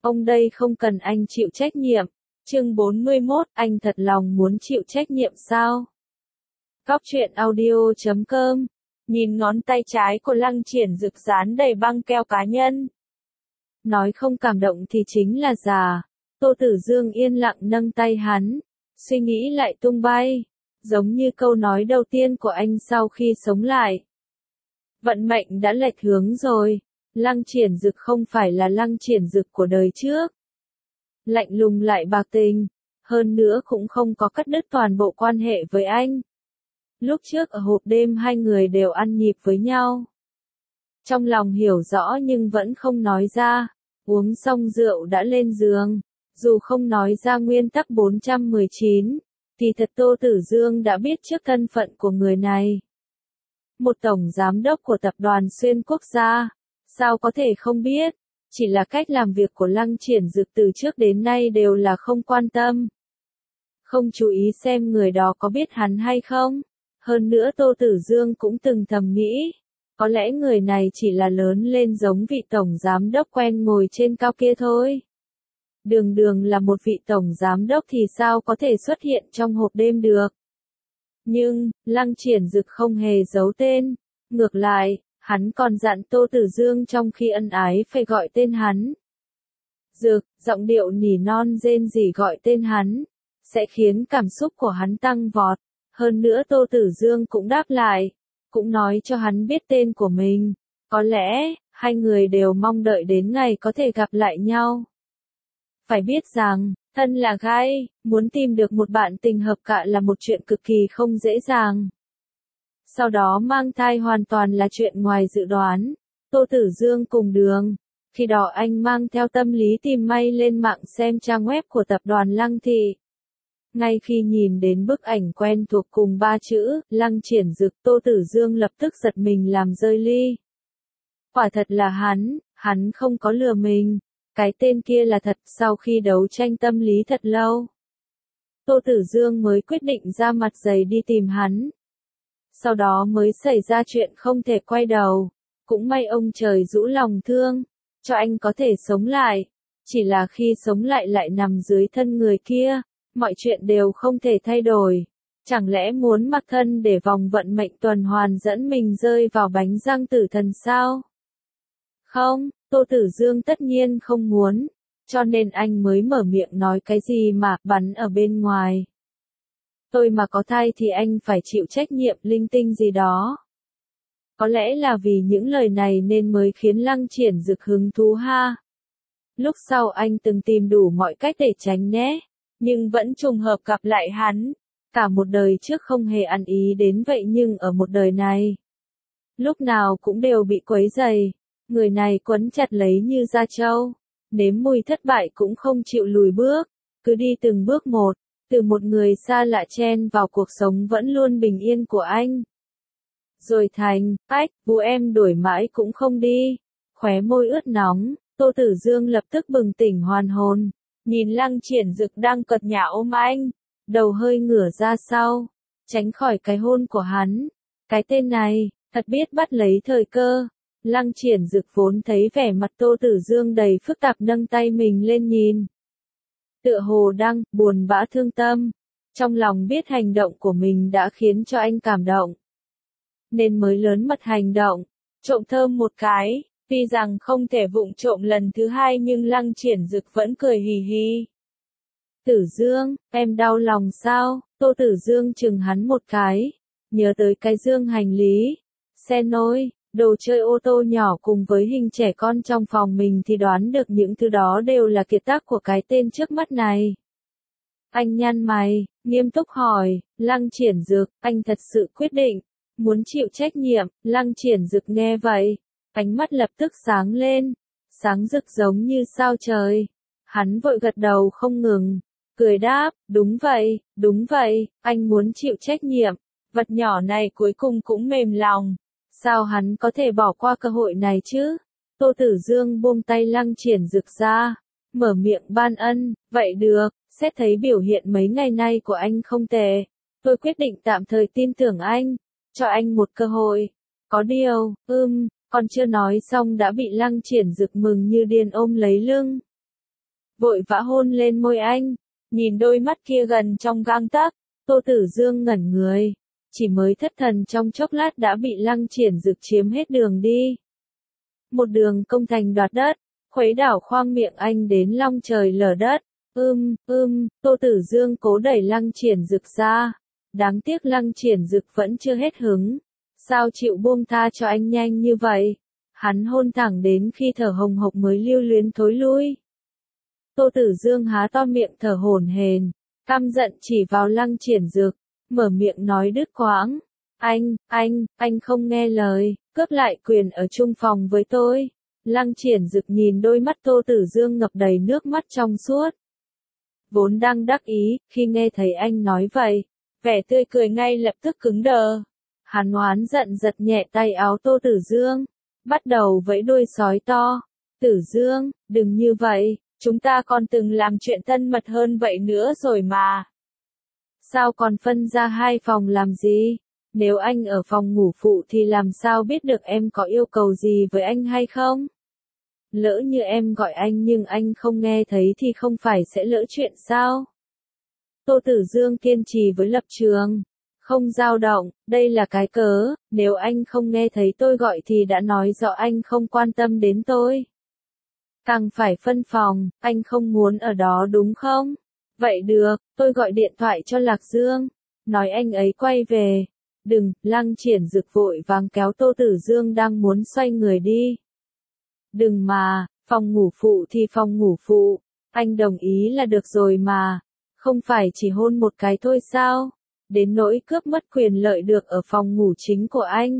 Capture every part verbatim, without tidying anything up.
Ông đây không cần anh chịu trách nhiệm. Chương bốn mươi mốt, anh thật lòng muốn chịu trách nhiệm sao? Góc truyện audio chấm com. Nhìn ngón tay trái của Lăng Triển Dực dán đầy băng keo cá nhân. Nói không cảm động thì chính là già. Tô Tử Dương yên lặng nâng tay hắn. Suy nghĩ lại tung bay. Giống như câu nói đầu tiên của anh sau khi sống lại. Vận mệnh đã lệch hướng rồi. Lăng Triển Dực không phải là Lăng Triển Dực của đời trước. Lạnh lùng lại bạc tình. Hơn nữa cũng không có cắt đứt toàn bộ quan hệ với anh. Lúc trước ở hộp đêm hai người đều ăn nhịp với nhau. Trong lòng hiểu rõ nhưng vẫn không nói ra. Uống xong rượu đã lên giường. Dù không nói ra nguyên tắc bốn trăm mười chín, thì thật Tô Tử Dương đã biết trước thân phận của người này. Một tổng giám đốc của tập đoàn xuyên quốc gia. Sao có thể không biết? Chỉ là cách làm việc của Lăng Triển Dực từ trước đến nay đều là không quan tâm. Không chú ý xem người đó có biết hắn hay không. Hơn nữa Tô Tử Dương cũng từng thầm nghĩ. Có lẽ người này chỉ là lớn lên giống vị tổng giám đốc quen ngồi trên cao kia thôi. Đường đường là một vị tổng giám đốc thì sao có thể xuất hiện trong hộp đêm được. Nhưng, Lăng Triển Dực không hề giấu tên. Ngược lại, hắn còn dặn Tô Tử Dương trong khi ân ái phải gọi tên hắn. Dực, giọng điệu nỉ non rên rỉ gọi tên hắn, sẽ khiến cảm xúc của hắn tăng vọt. Hơn nữa Tô Tử Dương cũng đáp lại, cũng nói cho hắn biết tên của mình. Có lẽ, hai người đều mong đợi đến ngày có thể gặp lại nhau. Phải biết rằng, thân là gái, muốn tìm được một bạn tình hợp cạ là một chuyện cực kỳ không dễ dàng. Sau đó mang thai hoàn toàn là chuyện ngoài dự đoán. Tô Tử Dương cùng đường. Khi đó anh mang theo tâm lý tìm may lên mạng xem trang web của tập đoàn Lăng Thị. Ngay khi nhìn đến bức ảnh quen thuộc cùng ba chữ, Lăng Triển Dực, Tô Tử Dương lập tức giật mình làm rơi ly. Quả thật là hắn, hắn không có lừa mình. Cái tên kia là thật. Sau khi đấu tranh tâm lý thật lâu, Tô Tử Dương mới quyết định ra mặt dày đi tìm hắn. Sau đó mới xảy ra chuyện không thể quay đầu. Cũng may ông trời rũ lòng thương, cho anh có thể sống lại. Chỉ là khi sống lại lại nằm dưới thân người kia, mọi chuyện đều không thể thay đổi. Chẳng lẽ muốn mặc thân để vòng vận mệnh tuần hoàn dẫn mình rơi vào bánh răng tử thần sao? Không, Tô Tử Dương tất nhiên không muốn. Cho nên anh mới mở miệng nói cái gì mà bắn ở bên ngoài. Tôi mà có thai thì anh phải chịu trách nhiệm linh tinh gì đó. Có lẽ là vì những lời này nên mới khiến Lăng Triển Dực hứng thú ha. Lúc sau anh từng tìm đủ mọi cách để tránh né, nhưng vẫn trùng hợp gặp lại hắn. Cả một đời trước không hề ăn ý đến vậy nhưng ở một đời này, lúc nào cũng đều bị quấy rầy. Người này quấn chặt lấy như da trâu, nếm mùi thất bại cũng không chịu lùi bước, cứ đi từng bước một. Từ một người xa lạ chen vào cuộc sống vẫn luôn bình yên của anh. Rồi thành, ách, bố em đuổi mãi cũng không đi. Khóe môi ướt nóng, Tô Tử Dương lập tức bừng tỉnh hoàn hồn. Nhìn Lăng Triển Dực đang cật nhả ôm anh. Đầu hơi ngửa ra sau, tránh khỏi cái hôn của hắn. Cái tên này, thật biết bắt lấy thời cơ. Lăng Triển Dực vốn thấy vẻ mặt Tô Tử Dương đầy phức tạp nâng tay mình lên nhìn. Tựa hồ đang buồn bã thương tâm, trong lòng biết hành động của mình đã khiến cho anh cảm động, nên mới lớn mật hành động, trộm thơm một cái. Tuy rằng không thể vụng trộm lần thứ hai nhưng Lăng Triển Dực vẫn cười hì hì. Tử Dương, em đau lòng sao? Tô Tử Dương chừng hắn một cái, nhớ tới cái dương hành lý, xe nôi, đồ chơi ô tô nhỏ cùng với hình trẻ con trong phòng mình thì đoán được những thứ đó đều là kiệt tác của cái tên trước mắt này. Anh nhăn mày, nghiêm túc hỏi, Lăng Triển Dực, anh thật sự quyết định, muốn chịu trách nhiệm. Lăng Triển Dực nghe vậy, ánh mắt lập tức sáng lên, sáng rực giống như sao trời. Hắn vội gật đầu không ngừng, cười đáp, đúng vậy, đúng vậy, anh muốn chịu trách nhiệm. Vật nhỏ này cuối cùng cũng mềm lòng. Sao hắn có thể bỏ qua cơ hội này chứ? Tô Tử Dương buông tay Lăng Triển Dực ra, mở miệng ban ân, vậy được, xét thấy biểu hiện mấy ngày nay của anh không tệ. Tôi quyết định tạm thời tin tưởng anh, cho anh một cơ hội. Có điều, ưm, còn chưa nói xong đã bị Lăng Triển Dực mừng như điên ôm lấy lưng. vội vã hôn lên môi anh, nhìn đôi mắt kia gần trong gang tấc, Tô Tử Dương ngẩn người, chỉ mới thất thần trong chốc lát đã bị Lăng Triển Dực chiếm hết đường đi. Một đường công thành đoạt đất, khuấy đảo khoang miệng anh đến long trời lở đất. Ưm, ưm, Tô Tử Dương cố đẩy Lăng Triển Dực ra. Đáng tiếc Lăng Triển Dực vẫn chưa hết hứng. Sao chịu buông tha cho anh nhanh như vậy? Hắn hôn thẳng đến khi thở hồng hộc mới lưu luyến thối lui. Tô Tử Dương há to miệng thở hổn hển, căm giận chỉ vào Lăng Triển Dực, mở miệng nói đứt quãng. Anh, anh, anh không nghe lời, cướp lại quyền ở chung phòng với tôi. Lăng Triển Dực nhìn đôi mắt Tô Tử Dương ngập đầy nước mắt trong suốt. Vốn đang đắc ý, khi nghe thấy anh nói vậy, vẻ tươi cười ngay lập tức cứng đờ. Hắn oán giận giật nhẹ tay áo Tô Tử Dương, bắt đầu vẫy đuôi sói to. Tử Dương, đừng như vậy, chúng ta còn từng làm chuyện thân mật hơn vậy nữa rồi mà. Sao còn phân ra hai phòng làm gì? Nếu anh ở phòng ngủ phụ thì làm sao biết được em có yêu cầu gì với anh hay không? Lỡ như em gọi anh nhưng anh không nghe thấy thì không phải sẽ lỡ chuyện sao? Tô Tử Dương kiên trì với lập trường, không dao động, đây là cái cớ, nếu anh không nghe thấy tôi gọi thì đã nói rõ anh không quan tâm đến tôi. Càng phải phân phòng, anh không muốn ở đó đúng không? Vậy được, tôi gọi điện thoại cho Lạc Dương, nói anh ấy quay về. Đừng, Lăng Triển Dực vội vàng kéo Tô Tử Dương đang muốn xoay người đi. Đừng mà, phòng ngủ phụ thì phòng ngủ phụ, anh đồng ý là được rồi mà, không phải chỉ hôn một cái thôi sao, đến nỗi cướp mất quyền lợi được ở phòng ngủ chính của anh.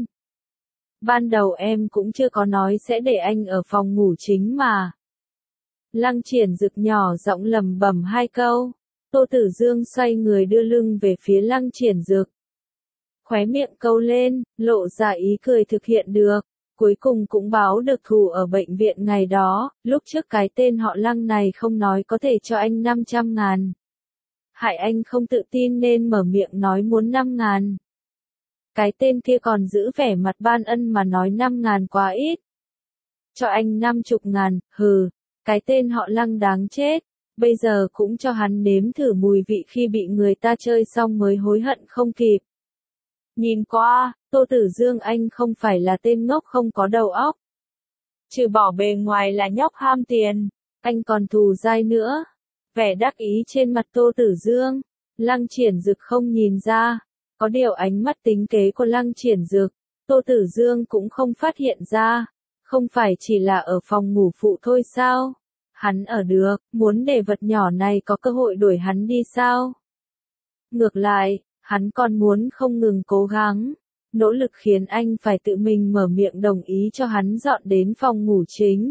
Ban đầu em cũng chưa có nói sẽ để anh ở phòng ngủ chính mà. Lăng Triển Dực nhỏ giọng lẩm bẩm hai câu, Tô Tử Dương xoay người đưa lưng về phía Lăng Triển Dực. Khóe miệng câu lên, lộ ra ý cười thực hiện được. Cuối cùng cũng báo được thù ở bệnh viện ngày đó, lúc trước cái tên họ Lăng này không nói có thể cho anh năm trăm ngàn. Hại anh không tự tin nên mở miệng nói muốn năm ngàn. Cái tên kia còn giữ vẻ mặt ban ân mà nói năm ngàn quá ít. Cho anh năm chục ngàn, hừ, cái tên họ Lăng đáng chết, bây giờ cũng cho hắn nếm thử mùi vị khi bị người ta chơi xong mới hối hận không kịp. Nhìn qua, Tô Tử Dương anh không phải là tên ngốc không có đầu óc. Trừ bỏ bề ngoài là nhóc ham tiền, anh còn thù dai nữa. Vẻ đắc ý trên mặt Tô Tử Dương, Lăng Triển Dực không nhìn ra. Có điều ánh mắt tính kế của Lăng Triển Dực, Tô Tử Dương cũng không phát hiện ra. Không phải chỉ là ở phòng ngủ phụ thôi sao? Hắn ở được, muốn để vật nhỏ này có cơ hội đuổi hắn đi sao? Ngược lại, hắn còn muốn không ngừng cố gắng, nỗ lực khiến anh phải tự mình mở miệng đồng ý cho hắn dọn đến phòng ngủ chính.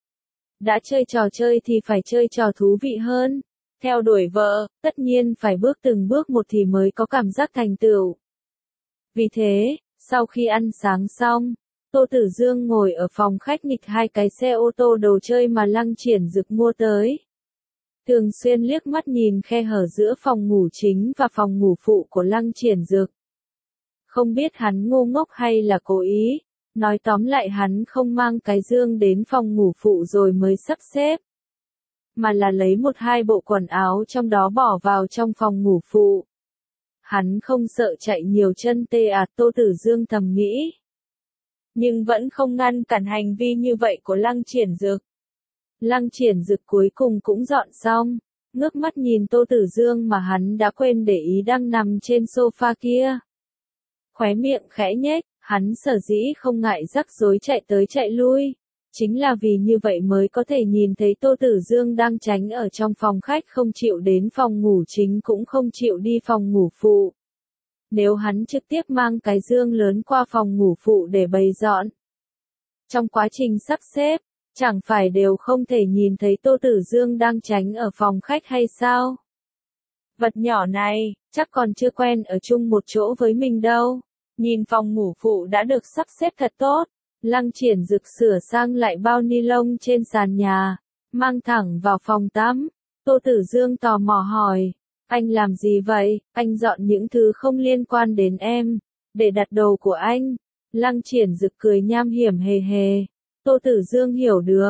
Đã chơi trò chơi thì phải chơi trò thú vị hơn. Theo đuổi vợ, tất nhiên phải bước từng bước một thì mới có cảm giác thành tựu. Vì thế, sau khi ăn sáng xong, Tô Tử Dương ngồi ở phòng khách nghịch hai cái xe ô tô đồ chơi mà Lăng Triển Dực mua tới. Thường xuyên liếc mắt nhìn khe hở giữa phòng ngủ chính và phòng ngủ phụ của Lăng Triển Dực. Không biết hắn ngu ngốc hay là cố ý, nói tóm lại hắn không mang cái giường đến phòng ngủ phụ rồi mới sắp xếp. Mà là lấy một hai bộ quần áo trong đó bỏ vào trong phòng ngủ phụ. Hắn không sợ chạy nhiều chân tê à, Tô Tử Dương thầm nghĩ. Nhưng vẫn không ngăn cản hành vi như vậy của Lăng Triển Dực. Lăng Triển Dực cuối cùng cũng dọn xong, ngước mắt nhìn Tô Tử Dương mà hắn đã quên để ý đang nằm trên sofa kia. Khóe miệng khẽ nhếch, hắn sở dĩ không ngại rắc rối chạy tới chạy lui. Chính là vì như vậy mới có thể nhìn thấy Tô Tử Dương đang tránh ở trong phòng khách không chịu đến phòng ngủ chính cũng không chịu đi phòng ngủ phụ. Nếu hắn trực tiếp mang cái giường lớn qua phòng ngủ phụ để bày dọn. Trong quá trình sắp xếp, chẳng phải đều không thể nhìn thấy Tô Tử Dương đang tránh ở phòng khách hay sao? Vật nhỏ này, chắc còn chưa quen ở chung một chỗ với mình đâu. Nhìn phòng ngủ phụ đã được sắp xếp thật tốt. Lăng Triển Dực sửa sang lại bao ni lông trên sàn nhà, mang thẳng vào phòng tắm. Tô Tử Dương tò mò hỏi, anh làm gì vậy? Anh dọn những thứ không liên quan đến em, để đặt đồ của anh. Lăng Triển Dực cười nham hiểm hề hề. Tô Tử Dương hiểu được,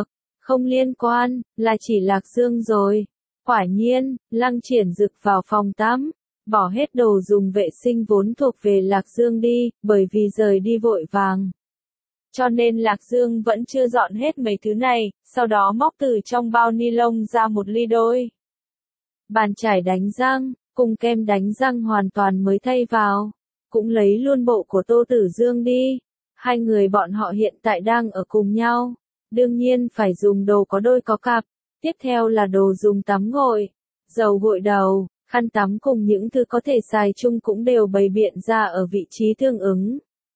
Không liên quan, là chỉ Lạc Dương rồi. Quả nhiên, Lăng Triển Dực vào phòng tắm, bỏ hết đồ dùng vệ sinh vốn thuộc về Lạc Dương đi, bởi vì rời đi vội vàng. Cho nên Lạc Dương vẫn chưa dọn hết mấy thứ này, sau đó móc từ trong bao ni lông ra một ly đôi. Bàn chải đánh răng, cùng kem đánh răng hoàn toàn mới thay vào. Cũng lấy luôn bộ của Tô Tử Dương đi. Hai người bọn họ hiện tại đang ở cùng nhau. Đương nhiên phải dùng đồ có đôi có cặp. Tiếp theo là đồ dùng tắm gội, dầu gội đầu, khăn tắm cùng những thứ có thể xài chung cũng đều bày biện ra ở vị trí tương ứng.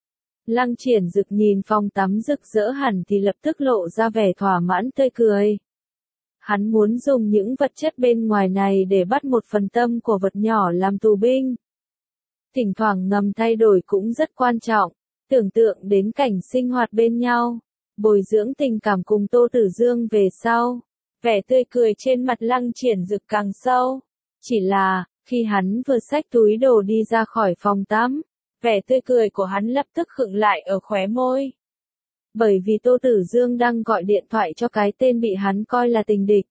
Lăng Triển Dực nhìn phòng tắm rực rỡ hẳn thì lập tức lộ ra vẻ thỏa mãn tươi cười. Hắn muốn dùng những vật chất bên ngoài này để bắt một phần tâm của vật nhỏ làm tù binh. Thỉnh thoảng ngầm thay đổi cũng rất quan trọng, tưởng tượng đến cảnh sinh hoạt bên nhau, bồi dưỡng tình cảm cùng Tô Tử Dương về sau. Vẻ tươi cười trên mặt Lăng Triển Dực càng sâu. Chỉ là, khi hắn vừa xách túi đồ đi ra khỏi phòng tắm, vẻ tươi cười của hắn lập tức khựng lại ở khóe môi. Bởi vì Tô Tử Dương đang gọi điện thoại cho cái tên bị hắn coi là tình địch.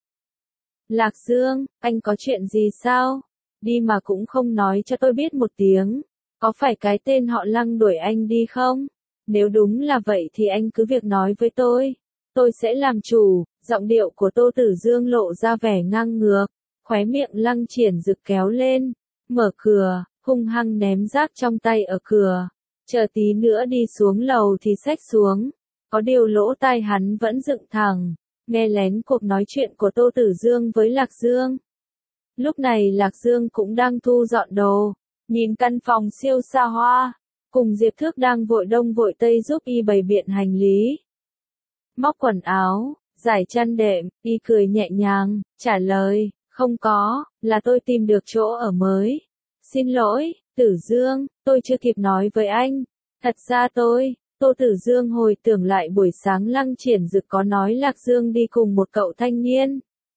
Lạc Dương, anh có chuyện gì sao? Đi mà cũng không nói cho tôi biết một tiếng. Có phải cái tên họ Lăng đuổi anh đi không? Nếu đúng là vậy thì anh cứ việc nói với tôi. Tôi sẽ làm chủ. Giọng điệu của Tô Tử Dương lộ ra vẻ ngang ngược. Khóe miệng Lăng Triển Dực kéo lên. Mở cửa, hung hăng ném rác trong tay ở cửa. Chờ tí nữa đi xuống lầu thì xách xuống. Có điều lỗ tai hắn vẫn dựng thẳng. Nghe lén cuộc nói chuyện của Tô Tử Dương với Lạc Dương. Lúc này Lạc Dương cũng đang thu dọn đồ. Nhìn căn phòng siêu xa hoa. Cùng Diệp Thước đang vội đông vội tây giúp y bày biện hành lý. Móc quần áo, giải chăn đệm, y cười nhẹ nhàng, trả lời, không có, là tôi tìm được chỗ ở mới. Xin lỗi, Tử Dương, tôi chưa kịp nói với anh. Thật ra tôi, Tô Tử Dương hồi tưởng lại buổi sáng Lăng Triển Dực có nói Lạc Dương đi cùng một cậu thanh niên.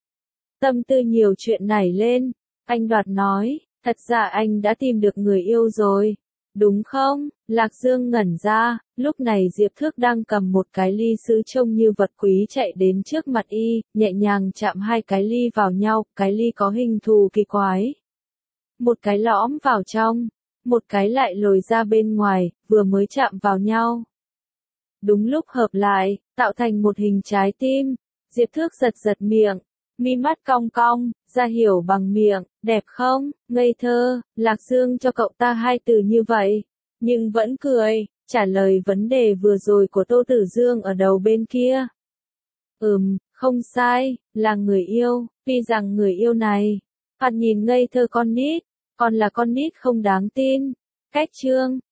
Tâm tư nhiều chuyện nảy lên, anh đoạt nói, thật ra anh đã tìm được người yêu rồi. Đúng không? Lạc Dương ngẩn ra, lúc này Diệp Thước đang cầm một cái ly sứ trông như vật quý chạy đến trước mặt y, nhẹ nhàng chạm hai cái ly vào nhau, cái ly có hình thù kỳ quái. Một cái lõm vào trong, một cái lại lồi ra bên ngoài, vừa mới chạm vào nhau. Đúng lúc hợp lại, tạo thành một hình trái tim, Diệp Thước giật giật miệng. Mi mắt cong cong, ra hiểu bằng miệng, đẹp không, ngây thơ, Lạc Dương cho cậu ta hai từ như vậy, nhưng vẫn cười, trả lời vấn đề vừa rồi của Tô Tử Dương ở đầu bên kia. Ừm, không sai, là người yêu, tuy rằng người yêu này, thoạt nhìn ngây thơ con nít, còn là con nít không đáng tin. Cách chương,